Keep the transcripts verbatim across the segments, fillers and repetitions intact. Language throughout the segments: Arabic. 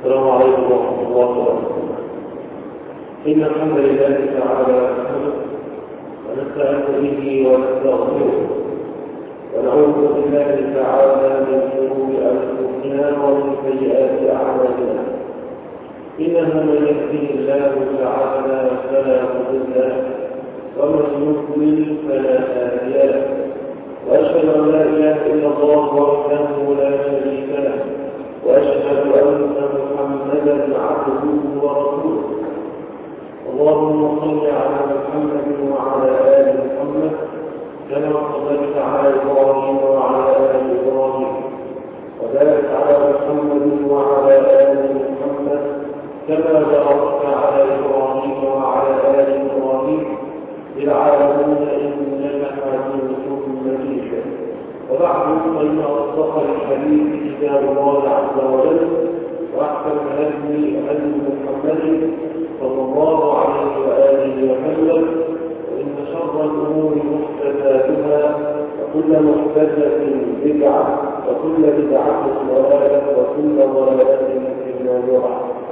السلام عليكم ورحمة الله وبركاته. إن الحمد لله تعالى نحمده ونستعين به ونستغفره ونعوذ بالله تعالى من شرور أنفسنا ومن سيئات أعمالنا. إنه من يهده الله تعالى فلا مضل له ومن يضلل فلا هادي له، وأشهد أن لا إله إلا الله وحده لا شريك له، وأشهد أن محمدا عبده ورسوله. اللهم صل على محمد وعلى آل محمد كما صليت على إبراهيم وعلى آل إبراهيم، وبارك على محمد وعلى آل محمد كما باركت على إبراهيم وعلى آل إبراهيم في العالمين إنك حميد مجيد. وبعد فإن أصدق الحديث كتاب الله عز وجل، وأحسن الهدي هدي محمد صلى الله عليه وآله وسلم، وإن شر الأمور محدثاتها، وكل محدثة بدعة، وكل بدعة ضلالة، وكل ضلالة في النار.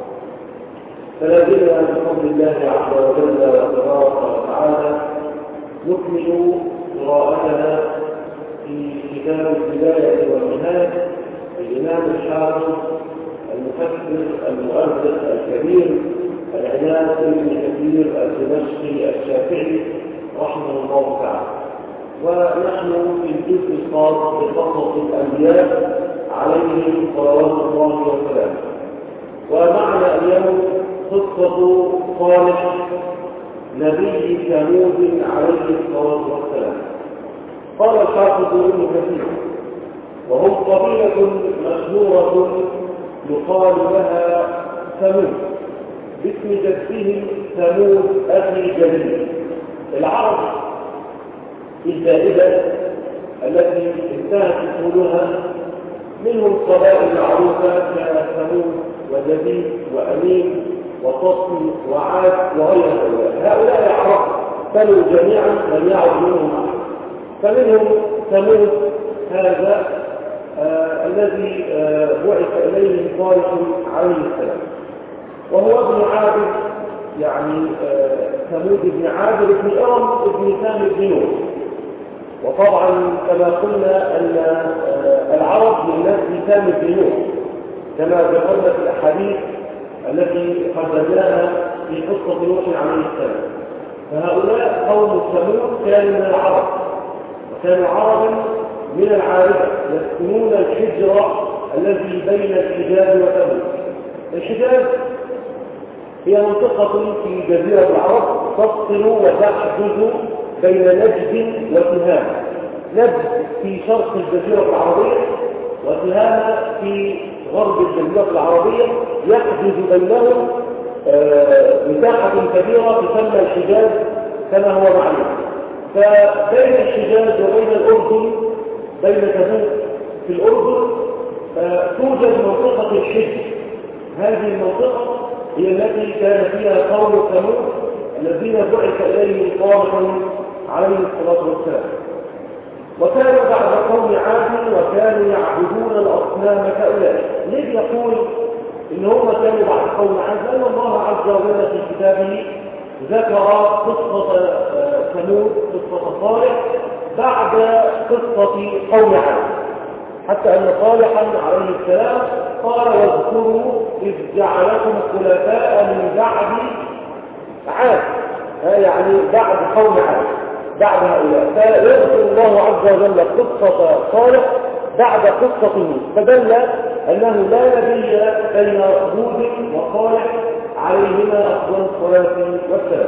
فلا زلنا بفضل الله عز وجل تبارك وتعالى نكمل قراءتنا في كتاب البداية والنهاية للإمام الحافظ المفسر المؤرخ الكبير العلامة ابن كثير الدمشقي الشافعي رحمه الله تعالى. ونحن في الجزء الخاص بقصص الأنبياء عليهم صلوات الله وسلامه. ومعنا اليوم قصة صالح نبي ثمود عليه الصلاة والسلام. قال الحافظ ابن كثير: وهم قبيلة مشهورة يقال لها ثمود باسم جدهم ثمود أخي جليل. العرب الزائدة التي انتهت أصولها منهم قبائل معروفة كثمود وجديد وأمين وصفي وعاد وغير هؤلاء. هؤلاء العرب بنوا جميعا لم يعد منهم أحد. فمنهم ثمود هذا آه الذي آه بعث إليه صالح عليه السلام، وهو ابن عابد، يعني ثمود آه ابن عابد ابن إرم ابن سام بن نوح. وطبعا كما قلنا أن آه العرب من نسل سام بن نوح كما ذكرنا في الأحاديث التي قدمناها في قصة نوح عليه السلام. فهؤلاء قوم ثمود كانوا من العرب، وكانوا عربا من العاربة يسكنون الحجر الذي بين الحجاز وثمود. الحجاز هي منطقة في جزيرة العرب تفصل وتحجز بين نجد وتهامة. نجد في شرق الجزيرة العربية، وتهامة في غرب الجزيرة العربية، يحجز بينهم مساحة كبيرة تسمى الحجاز كما هو معلوم. فبين الحجاز وبين الأردن، بين تبوك في الأردن، توجد منطقة الحجر. هذه المنطقة هي التي كان فيها قوم ثمود الذين بعث إليهم صالح عليه الصلاة والسلام. وكانوا بعد قوم عاد وكانوا يعبدون الأصنام كأولئك. ليه يقول إن هم كانوا بعد قوم عاد؟ لأن الله عز وجل في كتابه ذكر قصة ثمود، قصة صالح، بعد قصة قوم عاد، حتى أن صالحا عليه السلام قال: واذكروا إذ جعلكم خلفاء من بعد عاد، يعني بعد قوم عاد، بعد هؤلاء. فيذكر الله عز وجل قصة صالح بعد قصة نوح، فدل أنه لا نبي بين هود وصالح عليهما أفضل الصلاة والسلام.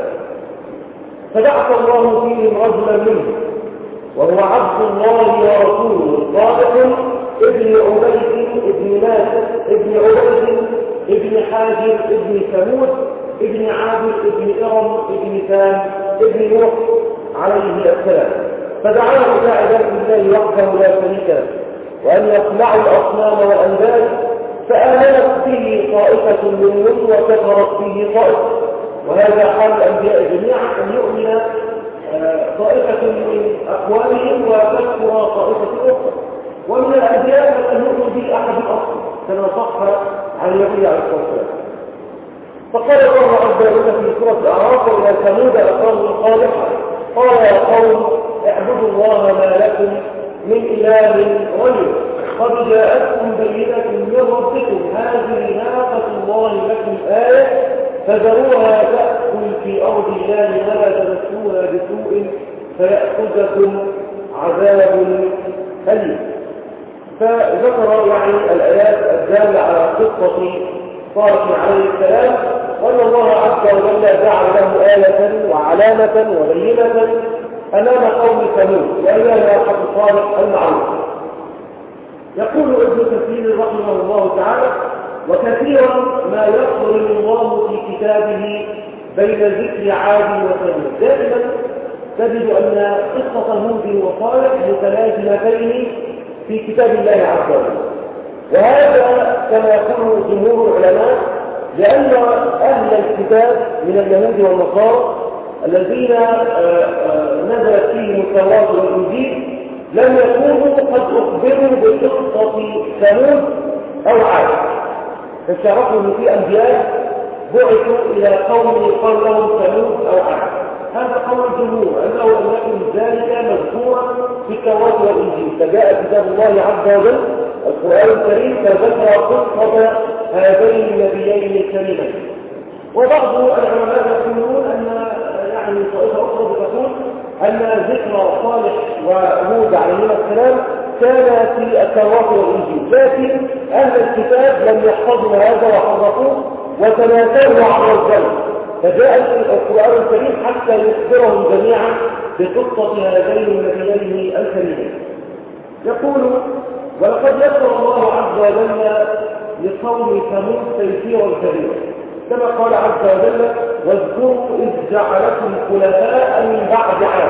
فبعث الله فيهم رجلا منهم وهو عبد الله ورسوله صالح ابن عبيد ابن ناس ابن عبيد ابن حاجر ابن ثمود ابن عابد ابن إرم ابن سام ابن نوح عليه السلام. فدعاه إلى عبادة الله وحده لا شريك له، وأن يخلعوا الأصنام والأنداد. فآمنت به طائفة منهم وكفرت به طائفة، وهذا حال الأنبياء جميعا، أن يؤمن طائفة من أقوالهم وتكفر طائفة أخرى. ومن الأنبياء من لم يؤمن به أحد أصلا، كما صح عن النبي النبي عليه الصلاة والسلام. فقال الله عز وجل في سورة الأعراف: وإلى ثمود أخاهم صالحا قال يا قوم اعبدوا الله ما لكم من إله غيره قد جاءتكم بينة من ربكم هذه ناقة الله لكم آية فذروها تأكل في أرض الله ولا تمسوها بسوء فيأخذكم عذاب أليم. فذكر يعني الآيات الدالة على قصة صالح عليه السلام، وأن الله عز وجل جعل له آية وعلامة وبينة أمام قوم ثمود وإلى ناقة صالح المعروف. يقول ابن كثير رحمه الله تعالى: وكثيرا ما يقرن الله في كتابه بين ذكر عاد وثمود. دائما تجد أن قصة هود وصالح متلازمتين في كتاب الله عز وجل، وهذا كما يقول جمهور العلماء لأن أهل الكتاب من اليهود والنصارى الذين نزلت فيهم التوراة والإنجيل لم يكونوا قد أخبروا بقصة ثمود أو عاد، فشعرفوا أن في أنبياء بعثوا إلى قوم قال لهم ثمود أو عاد. هذا قول الجمهور أنه لم يكن ذلك مذكورا في التوراة والإنجيل، فجاء كتاب الله عز وجل القرآن الكريم فذكر قصة هذين النبيين الكريمين. وبعض العلماء يقولون أن يعني طائفة أخرى تقول أن ذكر صالح وهود عليهما السلام كان في التوراة والإنجيل، لكن أهل الكتاب لم يحفظوا هذا وحرفوه وتناسوه عبر الزمن، فجاء القرآن الكريم حتى يخبرهم جميعا بقصة هذين النبيين الكريمين. يقول: ولقد يسر الله عز وجل لقوم ثمود تيسيرا كبيرا، كما قال عز وجل: واذكروا إذ جعلكم خلفاء من بعد عاد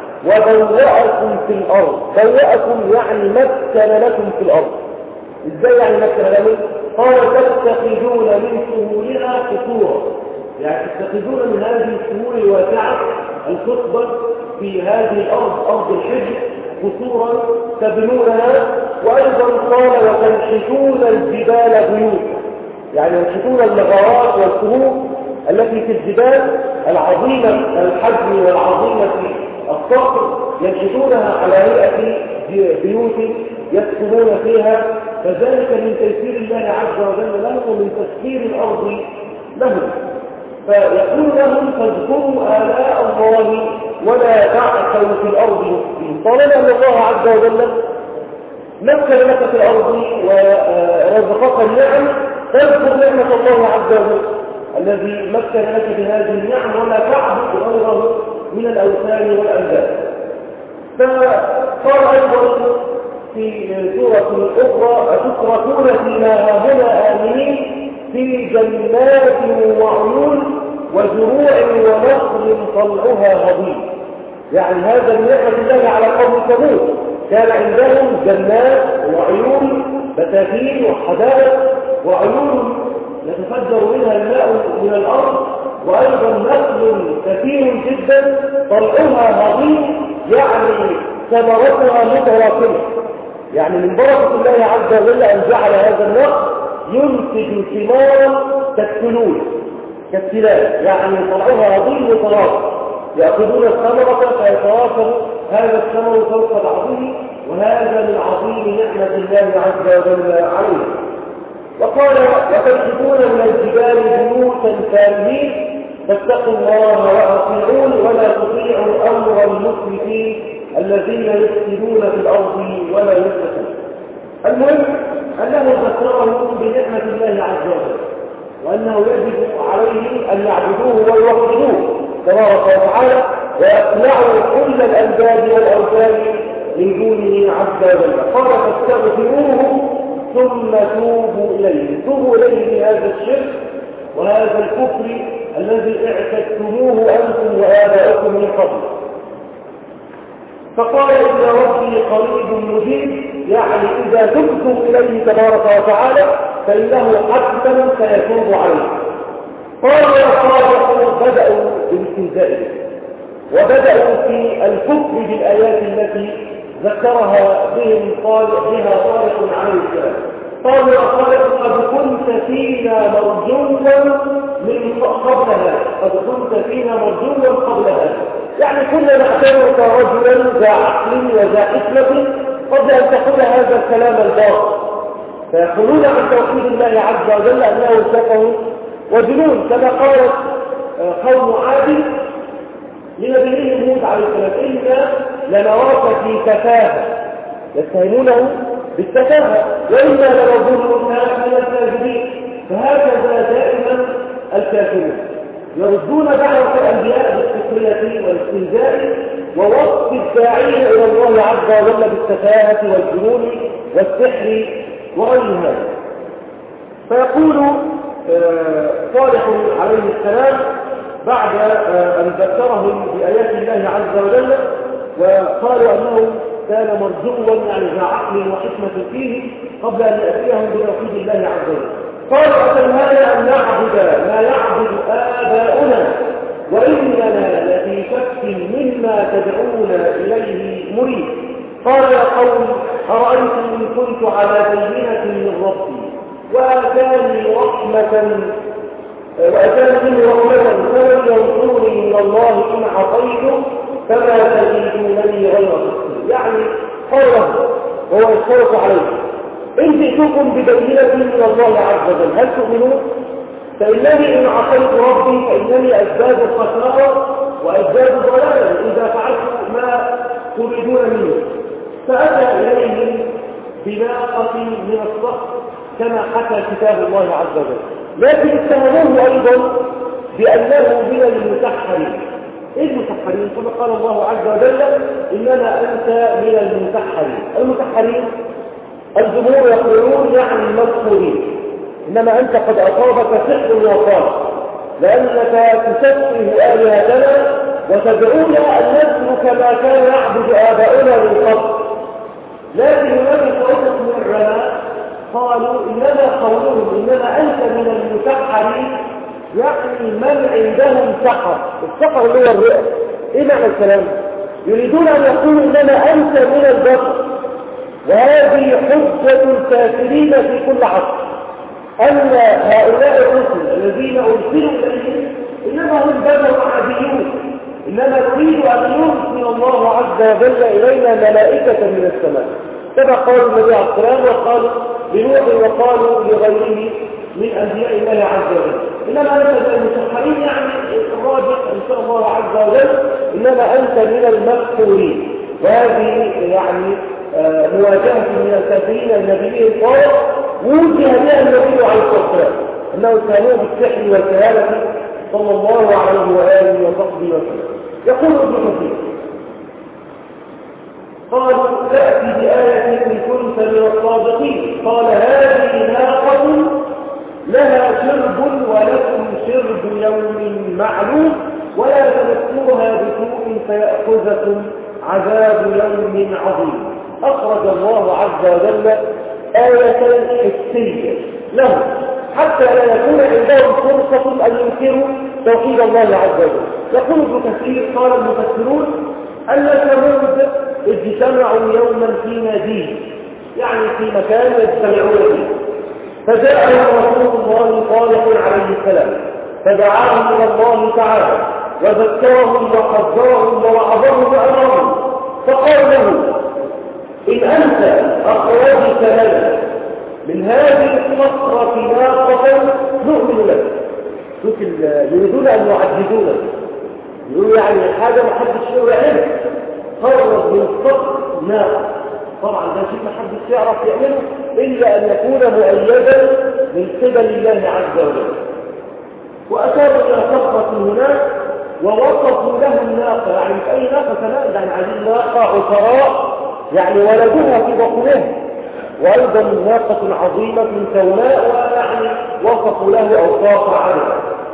وبوأكم في الأرض. بوأكم يعني مكن لكم في الأرض. إزاي يعني مكن لكم؟ قال: تتخذون من سهولها قصورا، يعني تتخذون من هذه السهول الواسعة الخصبة في هذه الأرض أرض الحجر قصورا تبنونها، وأيضا قال: وتنحتون الجبال بيوتا، يعني ينحتون المغارات والكهوف التي في الجبال العظيمة الحجم والعظيمة الصخر، ينحتونها على هيئة بيوت يسكنون فيها، فذلك من تيسير الله عز وجل لهم ومن تسخير الأرض لهم. فيقول لهم: فاذكروا آلاء الله ولا تعثوا في الأرض مفسدين. طالما أن الله عز وجل مكن لك في الأرض ورزقك النعم، فاذكر نعمة الله عز وجل الذي مكن لك بهذه النعم ولا تعبد غيره من الأوثان والأنداد. فقال أيضا في سورة أخرى: أتتركون فيما هاهنا آمنين في جنات وعيون وزروع ونخل طلعها هضيم. يعني هذا النعمة لله على قوم ثمود، كان عندهم جنات وعيون بساتين وحدائق وعيون يتفجر منها الماء من الأرض، وأيضا نخل كثير جدا طلعها هضيم، يعني ثمرتها متراكمة. يعني من بركة الله عز وجل أن جعل هذا النخل ينتج ثمارا كالثلول كالثلال، يعني طلعها هضيم متراكم، يأخذون الثمرة فيتواصل هذا الثمر فوق العظيم، وهذا من عظيم نعمة الله عز وجل عليه. وقال: وتنحتون من الجبال بيوتا فارهين فاتقوا الله وأطيعون ولا تطيعوا أمر المسرفين الذين يفسدون في الأرض ولا يصلحون. المهم أنه ذكرهم بنعمة الله عز وجل، وأنه يجب عليه أن يعبدوه ويوحدوه تبارك وتعالى، ويقلعوا كل الأنداد والأوثان من دونه عز وجل. قال: فاستغفروه ثم توبوا إليه. توبوا إليه لهذا الشرك وهذا الكفر الذي اعتدتموه أنتم وآباؤكم من قبل. فقال: إن ربي قريب مجيب، يعني إذا تبتم إليه تبارك وتعالى فإنه حتما سيتوب عليه. قال: وصالحوا بدأوا بالاستهزاء وبدأوا في الكفر بالآيات التي ذكرها بهم صالح بها صالح عليه السلام. قالوا: يا صالح قد كنت كنت فينا مرجوا من قبل هذا قد كنت فينا مرجوا قبل هذا يعني كنا نعتبرك رجلا ذا عقل وذا حكمة قبل أن تقول هذا الكلام الباطل فيقولون عن توحيد الله عز وجل أنه سفه وجنون كما قالت قوم عاد لنبيهم هود عليه السلام إنا لنراك في سفاهة يتهمونه بالسفاهة وإنا لنظنك من الكاذبين فهكذا دائما الكافرون يردون دعوة الأنبياء بالسخرية والاستهزاء ووصف الداعين إلى الله عز وجل بالسفاهة والجنون والسحر وغير هذا فيقول صالح عليه السلام بعد أن ذكرهم بآيات الله عز وجل وقالوا أنه كان مرجوا يعني ذا عقل وحكمة فيه قبل أن يأتيهم بتوحيد الله عز وجل قالوا أتنهانا أن نعبد ما يعبد آباؤنا وإننا لفي شك مما تدعونا إليه مريد قال يا قوم أرأيتم إن كنت على بينة من ربي وآتاني رحمة وأتاني رحمة فمن ينصرني من الله إن عصيته فما تجدونني غير مسلم يعني قوله وهو يشترط عليه إن جئتكم ببينة من الله عز وجل هل تؤمنون؟ فإنني إن عصيت ربي فإنني أزداد خسارة وأزداد ضلالا إذا فعلت ما تريدون منه فأتى إليهم بناقة من الصخر كما حكى كتاب الله عز وجل لكن اتهموه أيضا بأنه من المسحرين إيه المسحرين؟ كما قال الله عز وجل إنما أنت من المسحرين المسحرين الجمهور يقولون يعني المسحورين إنما أنت قد أصابك سحر وصال لأنك تسفه آلهتنا وتدعونا أن نسلك ما كان يعبد آباؤنا من قبل لكن هناك طائفة من العلماء قالوا إنما قولهم إنما أنت من المسحرين يعني من عندهم سحر السحر اللي هو الرؤى إيه معنى الكلام؟ يريدون أن يقولوا إنما أنت من البشر وهذه حجة الكافرين في كل عصر أن هؤلاء الرسل الذين أرسلوا إليهم إنما هم بشر عاديون إنما نريد أن يرسل الله عز وجل إلينا ملائكة من السماء كما قالوا النبي عليه السلام وقالوا لنوح وقالوا لغيره من أنبياء الله عز وجل إنما أنت من المسحرين يعني الراجح إن شاء الله عز وجل إنما أنت من المسحورين وهذه يعني مواجهة من الكافرين النبيين الصالح وجه بها النبي عليه الصلاة والسلام أنه كانوا بالسحر والكهانة صلى الله عليه وآله وصحبه وسلم يقول ابن كثير قال تأتي بآية إن كنت من الصادقين قال هذه ناقة لها شرب ولكم شرب يوم معلوم ولا تمسوها بسوء فيأخذكم عذاب يوم عظيم أخرج الله عز وجل آية حسية لهم حتى لا يكون عندهم فرصة أن ينكروا توحيد الله عز وجل يقول ابن كثير قال المفسرون أن ثمود اجتمعوا يوما في ناديه يعني في مكان يجتمعون فيه فجاءهم رسول الله صالح عليه السلام فدعاهم إلى الله تعالى وذكرهم وحذرهم ووعظهم وأمرهم فقال له إن أنت أخرجت لنا من هذه الصخرة ناقة نؤمن لك يريدون أن يعجزونا يقولوا يعني حاجة ما حدش يعملها خرج من الصخر ناقة طبعا ده شيء ما حدش يعرف يعمله إلا أن يكون مؤيدا من قبل الله عز وجل وأتابوا إلى صخرة هناك ووصفوا له الناقة يعني في أي ناقة كمان يعني عايزين ناقة عشراء يعني ولدوها في بطنها وأيضا ناقة عظيمة سوداء ويعني وصفوا له أوصاف عالية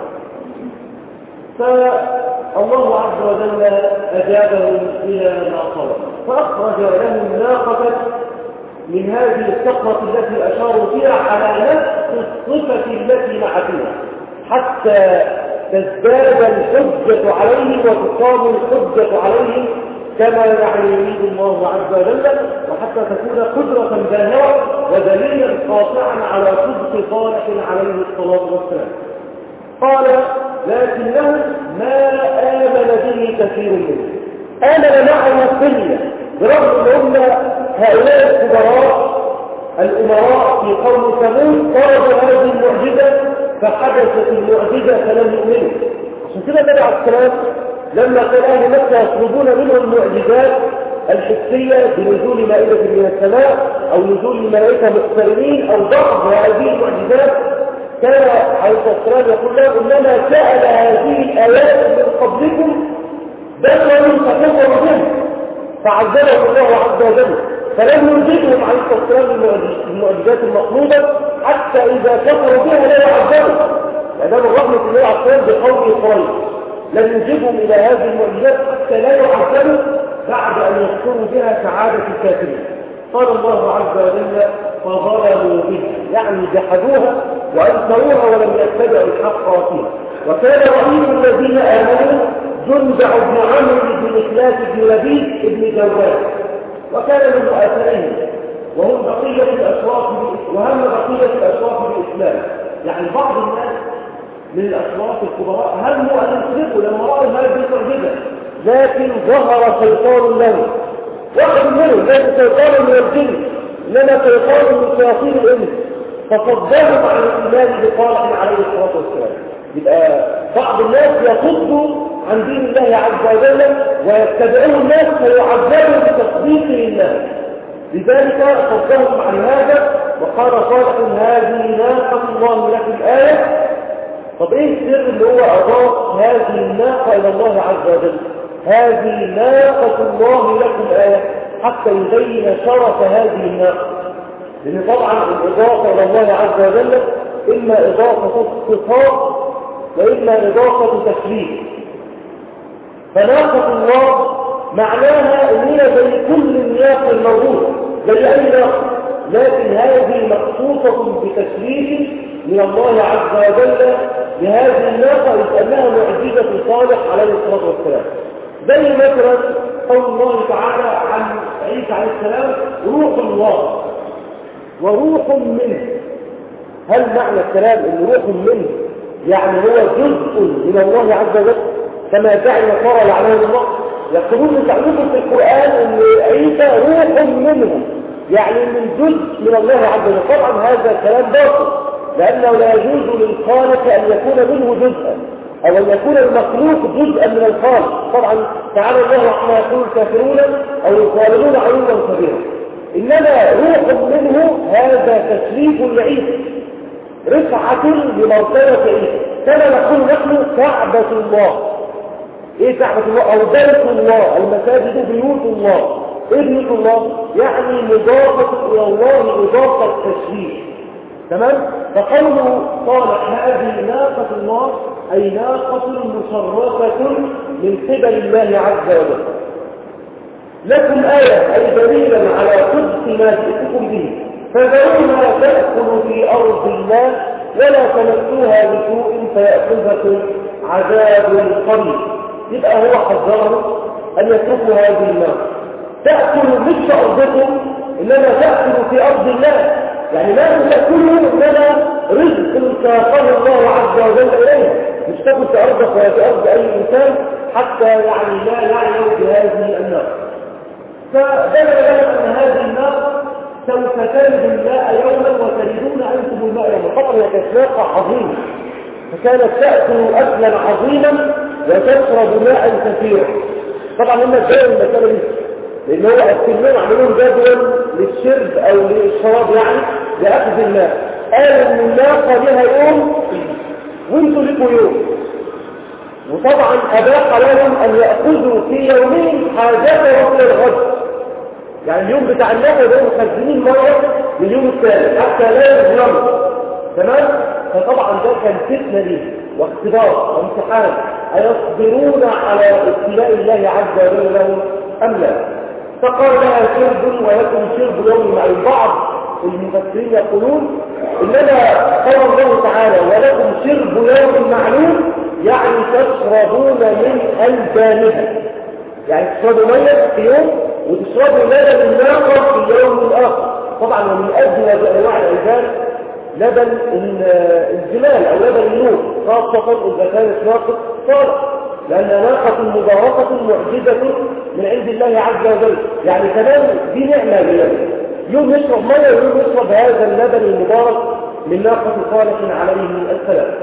فالله عز وجل أجابهم إلى ما طلب فأخرج لهم ناقة من هذه الصخرة التي أشاروا فيها على نفس الصفة التي معتها حتى تزداد الحجة عليهم وتقام الحجة عليهم كما يعني يريد الله عز وجل، وحتى تكون قدرة باهرة ودليلا قاطعا على صدق صالح عليه الصلاة والسلام. قال لكنه ما آمن به كثير منه، آمن معه قلة، برغم أن هؤلاء الكبراء الأمراء في قوم ثمود طلبوا هذه المعجزة فحدثت المعجزة فلم يؤمنوا. عشان كده النبي عليه السلام لما كان أهل مكة يطلبون منه المعجزات الحسية بنزول مائدة من السماء أو نزول الملائكة مقترنين أو بعض هذه المعجزات، كان عليه السلام يقول لهم إنما سأل هذه الآيات من قبلكم بل لم تكفروا به فعذبهم الله عز وجل، فلم يجدهم عليه السلام المعجزات المطلوبة حتى إذا كفروا بها لا يعذبوا. هذا من رحمة الله عليه السلام بقوله قريش، لم يجبهم إلى هذه المعجزات حتى لا يعذبوا بعد أن يذكروا بها سعادة الكافرين. قال الله عز وجل فظلموا بها، يعني جحدوها وأنكروها ولم يتبعوا الحق فيها. وكان رئيس الذين آمنوا جندع بن عمرو بن إخلاس بن لبيد بن جواد، وكان من رؤسائهم وهم بقية الأشراف وهم بقية الأشراف بالإسلام. يعني بعض الناس من الأشراف الكبراء هموا أن يسرقوا لما رأوا هذه المعجزة، لكن ظهر شيطان له، واحد منهم ليس شيطان من الجن إنما شيطان من شياطين الإنس، فصدهم عن الإيمان بصالح عليه الصلاة والسلام. يبقى بعض الناس يصدوا عن دين الله عز وجل ويتبعون الناس فيعذبوا بتصديقه الناس، لذلك صدهم عن هذا. وقال صالح هذه ناقة الله لكم آية. طب ايه السر اللي هو اضاف هذه الناقة الى الله عز وجل؟ هذه ناقة الله لكم آية حتى يبين شرف هذه الناقة، لان طبعا الاضافة الى الله عز وجل اما اضافة اختصاص واما اضافة تشريف. فناقة الله معناها ان هي زي كل الناقة الموجودة زي اي ناقة، لكن هذه مخصوصة بتشريف من الله عز وجل لهذه الناقة لأنها معجزة صالح عليه الصلاة والسلام. زي مثلا قول الله تعالى عن عيسى عليه السلام روح الله وروح منه. هل معنى الكلام ان روح منه يعني هو جزء من الله عز وجل كما دعي النصارى لعنهم الله؟ يقولون تعليقهم في القرآن ان عيسى روح منه يعني من جزء من الله عز وجل. طبعا هذا كلام باطل، لأنه لا يجوز للخالق أن يكون منه جزءا أو أن يكون المخلوق جزءا من الخالق. طبعا تعالى الله عما يقول الكافرون أو يقالون علوا كبيرا. إنما روح منه هذا تشريف لعيسى، رفعة لمرتبة عيسى، كما نقول نحن كعبة الله. إيه كعبة الله؟ أو بيت الله، المساجد بيوت الله. إيه بيوت الله؟ يعني مضافة إلى الله إضافة تشريف. تمام؟ فقوله صالح هذه ناقة الله أي ناقة مشرفة من قبل الله عز وجل لكم آية أي دليلا على صدق ما جئتكم به، فذروها تأكل في أرض الله ولا تمسوها بسوء فيأخذكم عذاب قريب. يبقى هو حذره أن يتركوا هذه الناقة تأكل مش في أرضكم إنما تأكل في أرض الله، يعني لا تأكله إنما رزق ساقه الله عز وجل إليه، مش تأكل في أرضك ولا في أرض أي إنسان حتى يعني لا يعلم بهذه النار. فبين لنا أن هذه النار سوف تلد الماء يوما وتلدون أنتم الماء يوما. طبعا هي كانت ناقة عظيمة فكانت تأكل أكلا عظيما وتشرب ماء كثيرا. طبعا هم ازاي المسألة دي؟ لأن هو السلمين عملون جدول للشرب أو للشراب يعني لأخذ الماء. قالوا إن الناقة لها يوم وانتوا لكم يوم، وطبعا أباح لهم أن يأخذوا في يومين حاجاتهم إلى الغد. يعني اليوم بتاع الناقة ده مخزنين مرة لليوم الثالث حتى لا يظلموا. تمام؟ فطبعا ده كان فتنة ليه واختبار وامتحان، أيصبرون على ابتلاء الله عز وجل لهم أم لا؟ فقال لها شرب ولكم شرب يوم مع البعض. المفسرين يقولون إنما قال الله تعالى ولكم شرب يوم معلوم يعني تشربون من ألبانها، يعني تشربوا ميه في يوم وتشربوا لبن الناقه في اليوم الاخر. طبعا ومن ادنى انواع العباد لبن الجمال او لبن النور، خاصه اذا كانت ناقه صالح، لأنها ناقة مباركة معجزة من عند الله عز وجل. يعني كمان دي نعمة لله، يوم يشرب مية ويوم يشرب هذا اللبن المبارك من ناقة صالح عليه السلام.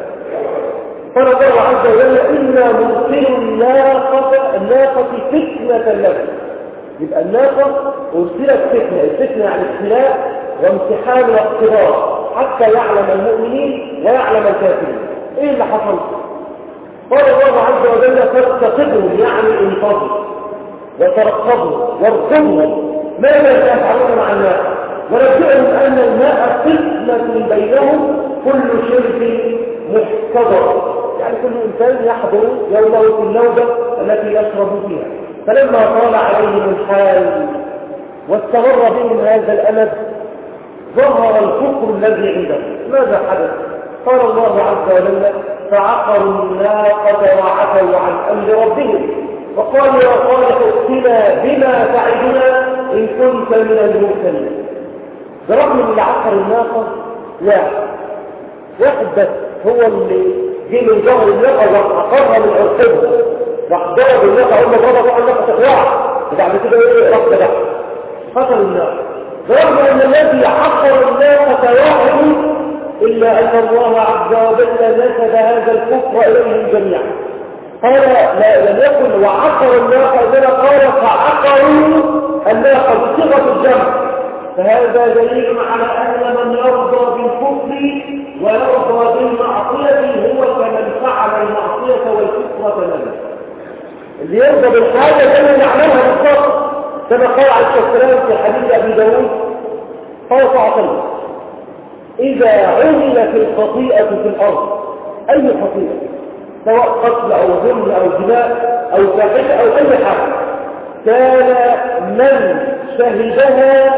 قال الله عز وجل إنا مرسل الناقة الناقة فتنة لكم. يبقى الناقة أرسلت فتنة، الفتنة يعني ابتلاء وامتحان واختبار حتى يعلم المؤمنين ويعلم الكافرين. إيه اللي حصل؟ قال الله عز وجل فارتقبهم يعني انتظروا وترقبوا وارقبوا ماذا يفعلون مع الماء، ونبئهم ان الماء قسمة بينهم كل شرب محتضر، يعني كل انسان يحضر يومه في النوبة التي يشرب فيها. فلما طال عليهم الحال واستمر بهم هذا الامد ظهر الكفر الذي عندهم. ماذا حدث؟ قال الله عز وجل فعقروا الناقة وعتوا عن أمر ربهم وقالوا يا صالح ائتنا بما تعدنا إن كنت من المرسلين. برغم من اللي عقر الناقة واحد واحد بس هو اللي جه من ظهر الناقة وعقرها من عرقبها، راح ضرب الناقة هم ضربوا على الناقة تقوى وبعد كده ايه رفض بقى قتل الناقة. برغم أن الذي عقر الناقة واحد إلا أن الله عز وجل نسب هذا الكفر إليهم جميعا. قال لا لم يكن وعقروا الناقة إذا قال فعقروا الناقة بصيغة الجمع. فهذا دليل على أن من يرضى بالكفر ويرضى بالمعصية هو كمن فعل المعصية والكفر تماما. اللي يرضى بالحاجة لأنه يعملها بالضبط، كما قال عليه الصلاة والسلام في حديث أبي داود قال صلى الله عليه وسلم إذا عملت الخطيئة في الأرض، أي خطيئة سواء قتل أو ظلم أو جماع أو فاحشة أو أي حاجة، كان من شهدها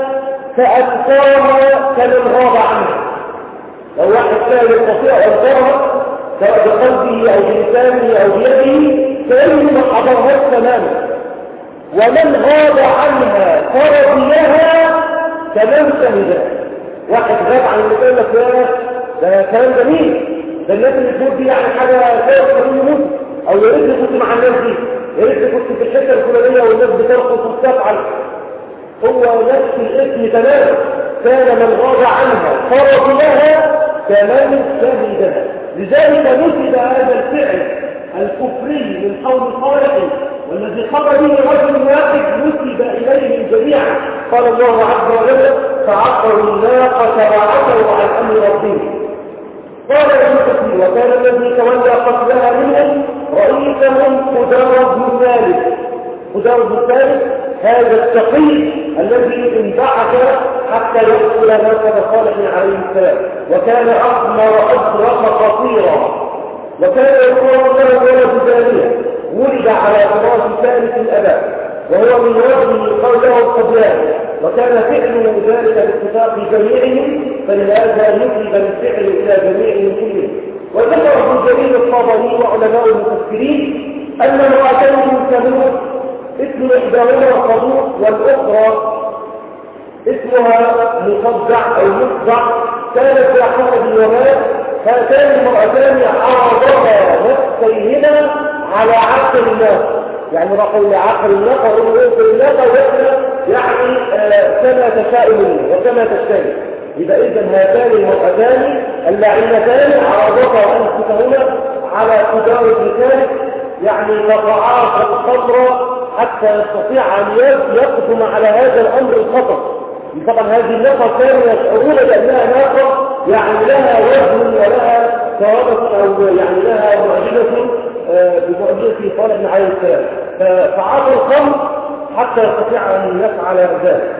فأنكرها كمن غاب عنها. لو واحد شاهد الخطيئة وأنكرها سواء بقلبه أو بلسانه أو بيده كأنه ما حضرهاش تماما، ومن غاب عنها فرضيها كمن شهدها. واحد غاب عن المثال لك يا ده كلام جميل، ده الناس اللي تقول دي يعني حاجه خير من يموت، او يا ريت كنت مع الناس دي، يا ريت كنت في الحته الفلانيه والناس بترقص وبتفعل. هو نفس الاسم تماما، كان من غاب عنها فرض لها كمن شهدها. لذلك نسب هذا الفعل الكفري من قول صالح والذي خرج به رجل واحد نسب اليهم جميعا. قال الله عز وجل فعقروا الناقة وعتوا عن امر ربهم. قال ابن كثير وكان الذي تولى قتلها منهم رئيسهم قدار بن ثالث. قدار بن ثالث هذا التقي الذي انبعث حتى يقتل ناقة صالح عليه السلام، وكان احمر ازرق خطيرا، وكان يقول له ولد زانية ولد على فراش ثالث الاباء وهو من وجهه قوله القبلان، وكان فعله ذلك باتفاق جميعهم، فلهذا نسب الفعل الى جميعهم كلهم. وذكر ابن جرير الطبري وعلماء المفسرين ان امرأتين تموت اسم احداهما صدوق والاخرى اسمها مصدع او مصدع، كانت في حسب الوفاه. هاتان المرأتان عرضتا نفسيهما على عقل الناس، يعني راحوا لعقل الناقة وقالوا له الناقة واحنا يعني آه كما تشاء منه وكما تشتهي. إذا إذن هاتان المرأتان اللعينتان عرضتا أنفسهما على قدار ابن يعني نقعات الخضراء حتى يستطيع أن يقدم على هذا الأمر الخطر. طبعا هذه الناقة كانوا يشعرون بأنها ناقة يعني لها وزن ولها ثوابت أو يعني لها معجزة بمعجزة صالح عليه السلام، فعاطوا الخمر حتى يستطيع أن يفعل ذلك.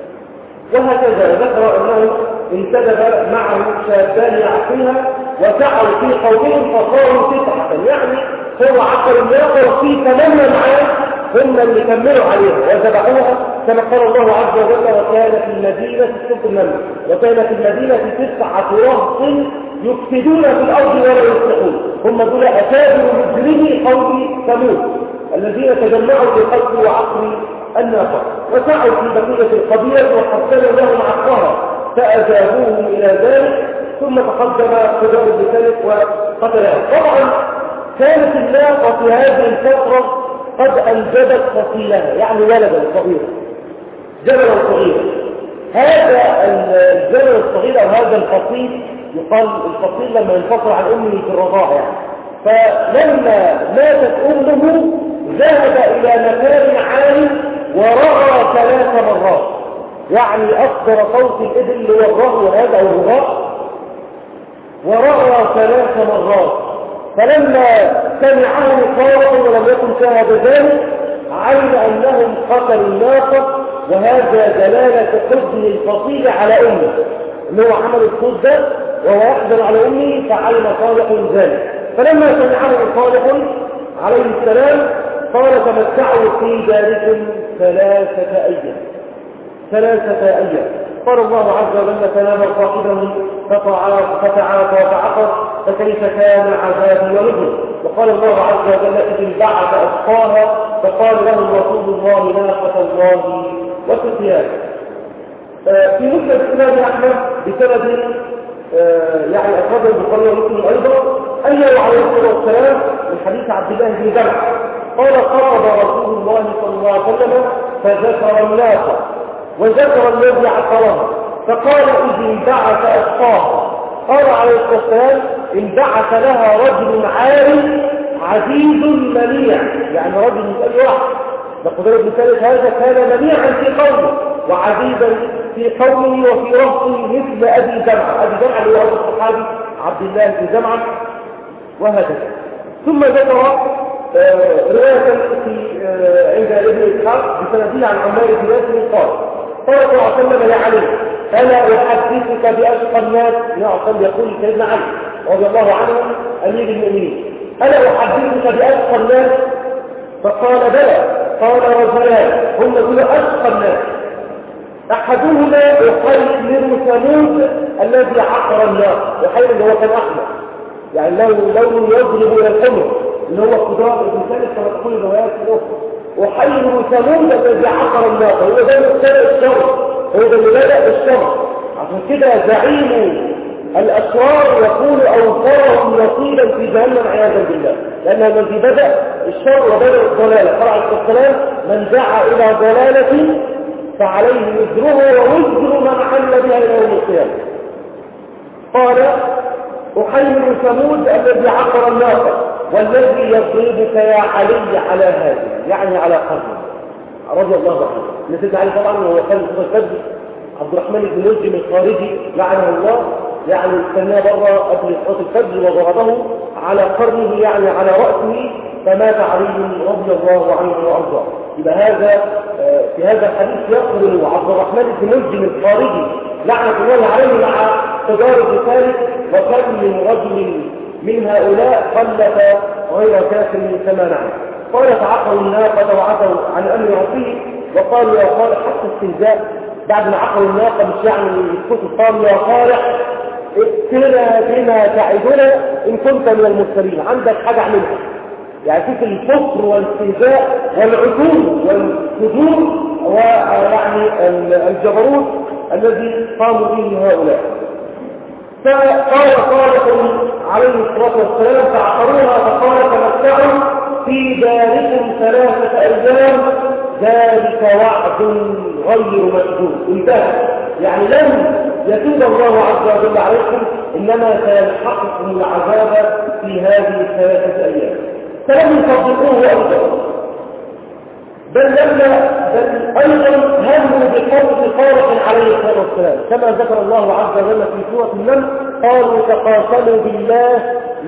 وهكذا ذكر أنه انتدب معه شابان يعقلها وسعوا في قومهم فصاروا تسعة، يعني هو عقل الناقة وفي ثمانية معاه هم اللي كملوا عليها وذبحوها كما قال الله عز وجل وكان في المدينة سورة النمل وكان في المدينة تسعة رهط يفسدون في الأرض ولا يصلحون. هم دول أكابر مجرمي قوم ثمود الذين تجمعوا لقتل وعقر الناقة وسعوا في بقية القبيلة وحسنوا لهم عقرها فأجابوهم إلى ذلك ثم تقدم خضر بذلك وقتلها. طبعا كانت الناقة في هذه الفترة قد أنجبت فصيلها يعني ولدا صغيرا جبلا صغيرا. هذا الجبل الصغير أو هذا الفصيل يقال الفصيل لما ينفصل عن أمه في الرضاعة يعني. فلما ماتت أمه ذهب إلى مكان عالي ورغى ثلاث مرات يعني أصدر صوت الإبل اللي هو الرغو هذا أو الرغاء ورغى ثلاث مرات. فلما سمعه قال ولم يكن شاهد ذلك علم أنهم قتلوا الناقة وهذا دلالة حزن الفصيل على أمه إنه عمل الصوت ده وهو يحزن على أمه فعلم صالح ذلك. فلما سمعه صالح عليه السلام قال تمتعوا في داركم ثلاثة أيام ثلاثة أيام. قال الله عز وجل فنام صاحبه فتعافى وتعقر فكيف كان عذابي ونذر. وقال الله عز وجل إذ انبعث أشقاها فقال لهم رسول الله ناقة الله وسقياها. في مسند الإمام أحمد بسند يعني أخرجه البخاري ومسلم أيضا أنه عليه الصلاة والسلام من حديث عبد الله بن جمع قال خطب رسول الله صلى الله عليه وسلم فذكر الناقة وذكر الذي عقرها فقال إذ انبعث أشقاها قال عليه الصلاة والسلام انبعث لها رجل عاري عزيز منيع يعني رجل مثال واحد. لقدر بن ثالث هذا كان منيعا في قومه وعزيزا في قومه وفي رهطه مثل أبي جمعة. أبي جمعة اللي هو أبو الصحابي عبد الله بن جمعة وهكذا. ثم ذكر آه رواية في آه عند ابن إسحاق بسنده عن عمار بن ياسر قال قال صلى الله عليه وسلم يا علي ألا أحدثك بأشقى الناس يا أصلا يقول سيدنا علي رضي الله عنه أمير المؤمنين ألا أحدثك بأشقى الناس فقال بلى قال رجلان هم دول أشقى الناس أحدهما يحير ثمود الذي عقر النار يحير اللي هو كان أحمر يعني لو لو يضرب إلى الحمر اللي هو خضار ابن ثالث كما تقول الروايات الأخرى وحير ثمود الذي عقر النار هو ده مبتدأ الشر هو ده اللي بدأ الشر. عشان كده زعيم الأشرار يقول أوصرهم نصيبا في جهنم عياذا بالله لأن الذي بدأ الشر وبدأ الضلالة قال عليه الصلاة والسلام من دعا إلى ضلالة فعليه وزره ووزر من حل بها إلى يوم القيامة. قال أحير ثمود الذي عقر الناقة والذي يضربك يا علي على هذا يعني على قرنه رضي الله عنه. نسيت عليه طبعا وهو كان مستفد عبد الرحمن بن ملجم الخارجي لعنه الله يعني استناه بره قبل صلاه الفجر وضربه على قرنه يعني على رأسه فمات علي رضي الله عنه وارضاه. يبقى هذا في هذا الحديث يقول عبد الرحمن بن ملجم الخارجي لعنه الله عليه مع تجارب ثالث وكم من رجل من هؤلاء خلف غير كافر كما نعلم. قال تعقروا الناقة وعتوا عن أمر ربه وقالوا يا صالح حتى استهزاء بعد ما عقروا الناقة مش يعني يسكتوا قالوا يا صالح ائتنا بما تعدنا إن كنت من المرسلين عندك حاجة اعملها. يعني فيك الكفر والاستهزاء والعدول والفجور ويعني الجبروت الذي قاموا به هؤلاء. فقال صالح عليه الصلاة والسلام فعقروها فقال تمتعوا في داركم ثلاثة أيام ذلك وعد غير مكذوب انتهى. يعني لن يتوب الله عز وجل عليكم إنما سيلحقكم العذاب في هذه الثلاثة أيام. فلم يصدقوه أيضا بل لما بل أيضا هموا بقول صالح عليه الصلاة والسلام كما ذكر الله عز وجل في سورة النمل قالوا تقاسموا بالله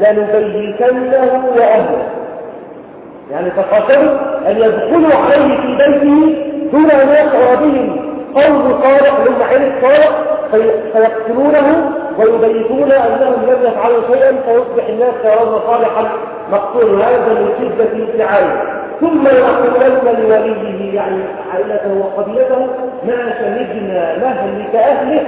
لنبيتنه وأهله. يعني تقاسموا أن يدخلوا عليه في بيته دون أن يقع بهم قول صالح لهم عين صالح فيقتلونه ويبيتون أنهم لم يفعلوا شيئا فيصبح الناس يرون صالحا مقتولا هذا من شدة انفعاله ثم يقولون لوليه يعني عائلته وقبيلته ما شهدنا مهلك أهله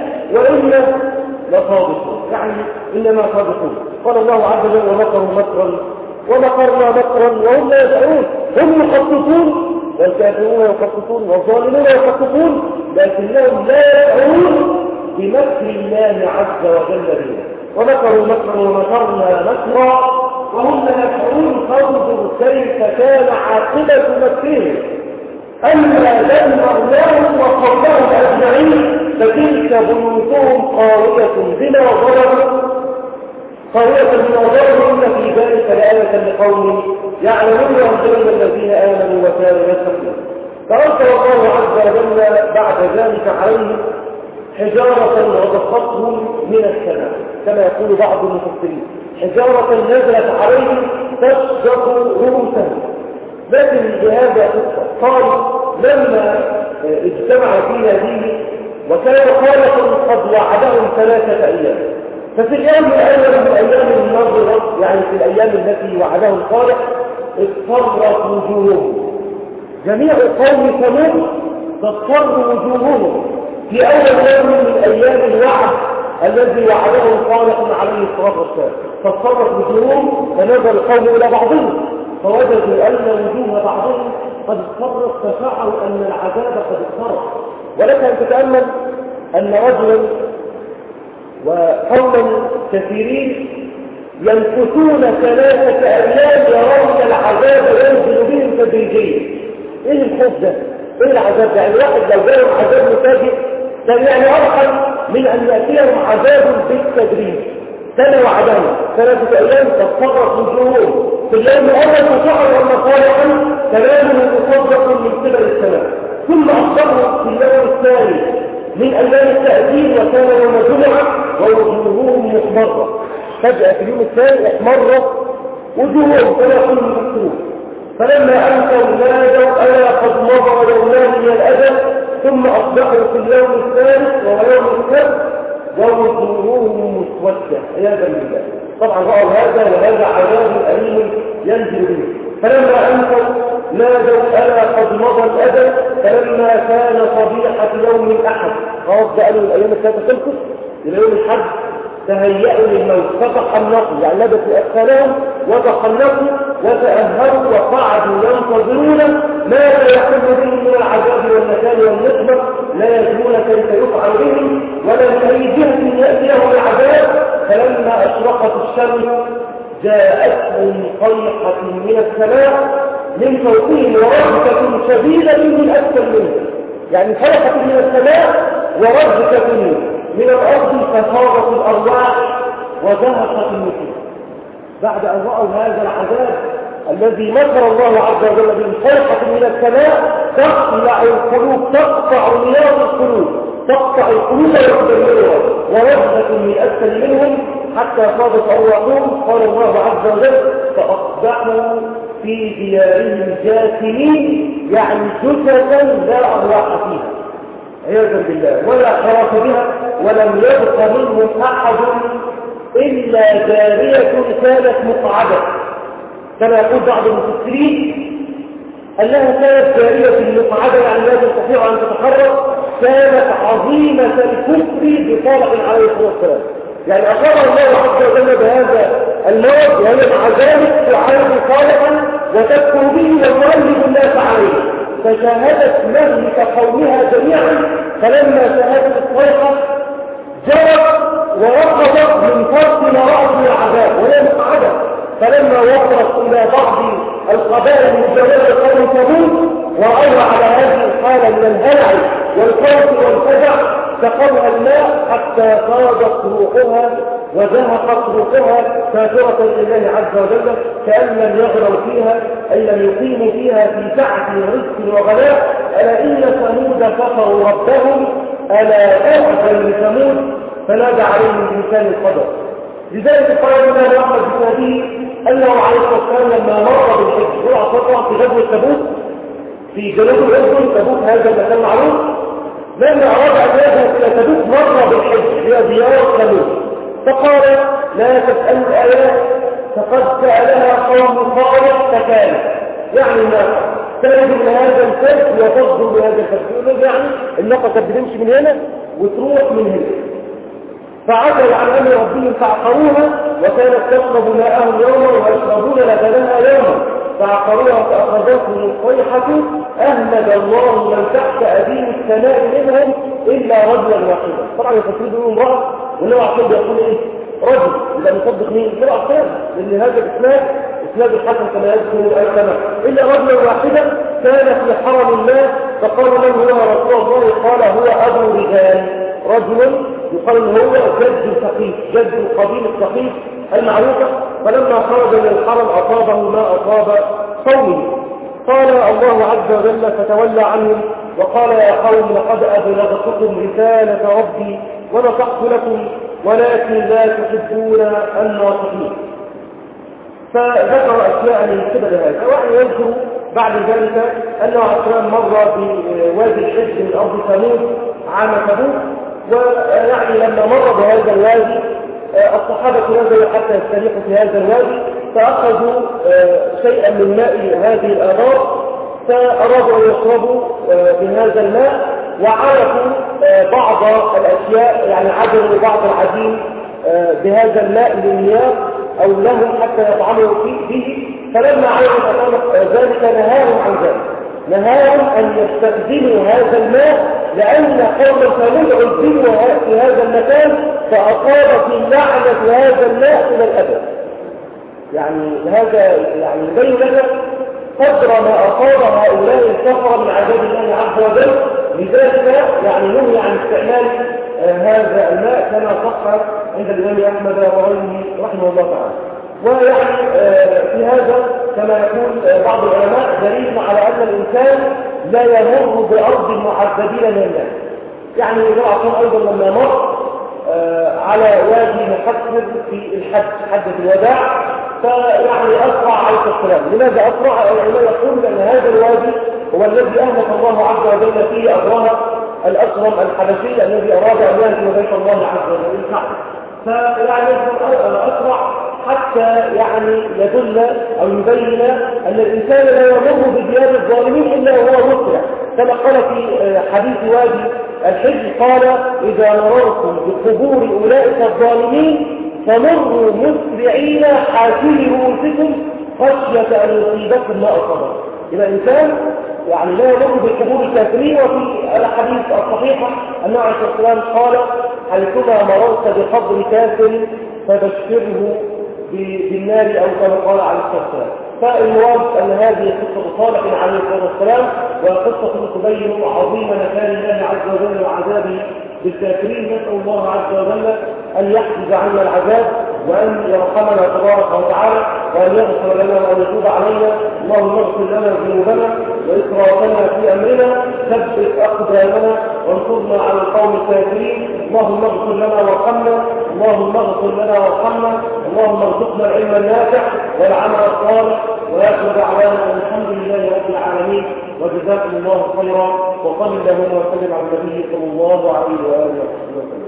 وإنا لصادقون يعني إنما صادقون. قال الله عز وجل ومكروا مكرا ومكرنا مكرا وهم لا يشعرون. هم يخططون والكافرون يخططون والظالمون يخططون لكنهم لا يشعرون بمكر الله عز وجل بهم. ومكروا مكرا ومكرنا مكرا وهم لا يشعرون. فانظر كيف كان عاقبة مكرهم. أما دمرناهم وقومهم أجمعين فتلك بيوتهم خاوية بما ظلموا خاوية بما ظلموا إن في ذلك لآية لقوم يعلمون أن الذين آمنوا وكانوا يتقون. فأرسل الله عز وجل بعد ذلك عليهم حجارة وضختهم من السماء كما يقول بعض المفسرين، حجارة نزلت عليهم تشجر رؤوسهم. لكن بهذا قصة قال لما اجتمع في هذه وكان خالق قد وعدهم ثلاثة أيام، ففي الأيام الأول من أيام النظرة يعني في الأيام التي وعدهم الخالق اضطرت وجوههم. جميع قوم ثمود تضطر وجوههم في أول يوم من أيام الوعد الذي وعده الخالق عليه الصلاة والسلام، فاضطرت وجوههم فنظر القوم إلى بعضهم فوجدوا أن وجوه بعضهم قد اضطرت فشعروا أن العذاب قد اضطرت. ولك أن تتأمل أن رجلا وقوما كثيرين ينكثون ثلاثة أيام يرون العذاب ينزل بهم تدريجيا. إيه الخوف ده؟ إيه العذاب ده؟ يعني واحد لو جاءهم عذاب مفاجئ كان يعني أرحم من أن يأتيهم عذاب بالتدريج. كان وعدهم ثلاثة أيام تضطرت وجوههم في اليوم الأول فشعروا أن صالحا كلامه مصدق من قبل السماء، ثم أخبرهم في اليوم الثاني من أيام التأثير وكان يوم جمعة ووجوههم محمرة. فجأة في اليوم الثاني احمرت وجوههم كما يقول المفسرون. فلما أنتوا نادوا ألا قد مضى يومان من الأجل ثم أصبحوا في اليوم الثالث وهو يوم السبت ووجوههم مسودة عياذا بالله. طبعا رأوا هذا وهذا عذاب أليم ينزل به. فلما أنتوا نادوا ألا قد مضى الأجل فلما كان صبيحة يوم الأحد خلاص قالوا الأيام الثلاثة تلقص إلى يوم الحد تهيأوا للموت فتحنقوا يعني لبسوا أسفلهم وتحنقوا وتأهلوا وقعدوا ينتظرون ماذا يحل بهم من العذاب والنكال والنقمة، لا يدرون كيف يفعل بهم ولا من أي جهة يأتيهم العذاب. فلما أشرقت الشمس جاءتهم صيحة من السماء من فوقهم ورجفة شديدة من أسفل منهم، يعني صيحة من السماء ورجفة من الأرض فصارت الأرواح وزهقت النفوس. بعد أن رأوا هذا العذاب الذي مكر الله عز وجل به صيحة من السماء تقلع القلوب تقطع رياض القلوب تقطع القلوب وتدمرها ورجفة من أسفل منهم حتى صادت أرواحهم. قال الله عز وجل فأصبحوا في ديارهم جاثمين يعني جثثا لا أرواح فيها عياذا بالله ولا حراس بها ولم يبق منهم أحد إلا جارية كانت مقعدة. كما يقول بعض المفسرين أنها كانت جارية مقعدة يعني لا تستطيع أن تتحرك، كانت عظيمة الكفر بصالح عليه الصلاة والسلام. يعني أصاب الله عز وجل بهذا المرض وهي مع ذلك تعالج صالحا وتذكر به وتغلب الناس عليه. فشاهدت مهلك قومها جميعا فلما شاهدت الصيحة جرت ورقبت من فرط ما رأت من العذاب وهي مقعدة. فلما وصلت إلى بعض القبائل المجاورة قوم ثمود ورأوا على هذه الحالة من الهلع والخوف والفزع سقوها الماء حتى صادت روحها وزهقت روحها كافرة لله عز وجل كأن لم يغروا فيها أي لم يقيموا فيها في سعة ورزق وغلاء. ألا إن ثمود كفروا ربهم ألا أعجل لثمود فنادى عليهم بلسان القدر. لذلك قال الإمام أحمد بن أبيه أنه عليه الصلاة والسلام لما مر بالحج وقع فترة في غزوة تبوك في جنوب الأردن. تبوك هذا المكان معروف. لما أراد أن يذهب إلى تبوك مر بالحج هي ديار ثمود فقال لا تسألوا الآيات فقد سألها قوم صالح فكان يعني ما تجد من هذا الفرد وتصدر بهذا الفرد يعني الناقة كانت بتمشي من هنا وتروح من هنا فعدل عن أمر ربهم فعقروها وكانت تشرب ماءهم يوما ويشربون لبنها يوما فعقروها فأخذتهم الصيحة أهمد الله من تحت أديم السماء منهم إلا رجلا واحدا. طبعا يفسرون له امرأة والنبي عليه الصلاة والسلام يقول إيه؟ رجل. يبقى نصدق مين؟ امرأة ثانية لأن هذا الإسناد إسناد الحسن كما يذكر السماء إلا رجلا واحدا كان في حرم الله فقال من هو رسول الله؟ قال هو أبو رجال، رجل يقال هو جد ثقيف، جد القبيل الثقيف المعروفة. فلما خرج من الحرم أصابه ما أصاب قومه. قال الله عز وجل فتولى عنهم وقال يا قوم لقد أبلغتكم رسالة ربي ونصحت لكم ولكن لا تحبون الناصحين. فذكر أشياء من قبل هذا. وأن يذكر بعد ذلك أنه عشران مرة في وادي الحج من أرض ثمود عام تبوك، ويعني لما مر بهذا الوادي الصحابة نزلوا حتى يستريحوا في هذا الوادي فأخذوا شيئا من ماء هذه الآبار فأرادوا أن يشربوا من هذا الماء وعرفوا بعض الأشياء، يعني عجلوا بعض العجين بهذا الماء للمياه أو لهم حتى يطعموا به. فلما علموا ذلك نهاهم عن ذلك، نهاهم أن يستخدموا هذا الماء لأن قوم ثمود عذبوا في هذا المكان فأصابت اللعنة هذا الماء إلى الأبد. يعني هذا يعني يبين لنا قدر ما أصاب هؤلاء الكفرة من عذاب الله عز وجل. لذلك يعني نهي عن استعمال هذا الماء كما صح عند الإمام أحمد وغيره رحمه الله تعالى. ويعني في هذا كما يقول بعض العلماء دليل على أن الإنسان لا يمر بأرض معذبين من الناس. يعني إذا أعطون أيضا لما مر على وادي محسر في الحج حجة الوداع فيعني أسرع عليه السلام. لماذا أسرع؟ العلماء يقول أن هذا الوادي هو الذي أهلك الله عز وجل فيه أبرهة الأسرم الحبشي الذي أراد أن يهدم بيت الله عز وجل الكعبة. فيعني أسرع حتى يعني يدل أو يبين أن الإنسان لا يمر بديار الظالمين إلا وهو مسرع، كما قال في حديث وادي الحج قال إذا مررتم بقبور أولئك الظالمين فمروا مسرعين حافي رؤوسكم خشية أن يصيبكم ما أصابكم. إذا الإنسان يعني لا يمر بقبور الكافرين. وفي الحديث الصحيحة أن عليه الصلاة والسلام قال حيثما مررت بقبر كافر فبشره بالنار أو كما قال عليه الصلاة والسلام. فالمراد أن هذه قصة صالح عليه الصلاة والسلام وقصة تبين عظيم مكان الله عز وجل وعذابه بالكافرين. نسأل الله عز وجل أن يحجز عنا العذاب وأن يرحمنا تبارك وتعالى وأن يغفر لنا وأن يتوب علينا. اللهم اغفر لنا ذنوبنا وإسرافنا في أمرنا، ثبت أقدامنا وانصرنا على القوم الكافرين. اللهم اغفر لنا وارحمنا، اللهم اغفر لنا وارحمنا، اللهم ارزقنا العلم النافع والعمل الصالح. ويأخذ دعوانا الحمد لله رب العالمين وجزاكم الله خيرا. وصلى اللهم وسلم على النبي صلى الله عليه وآله وسلم.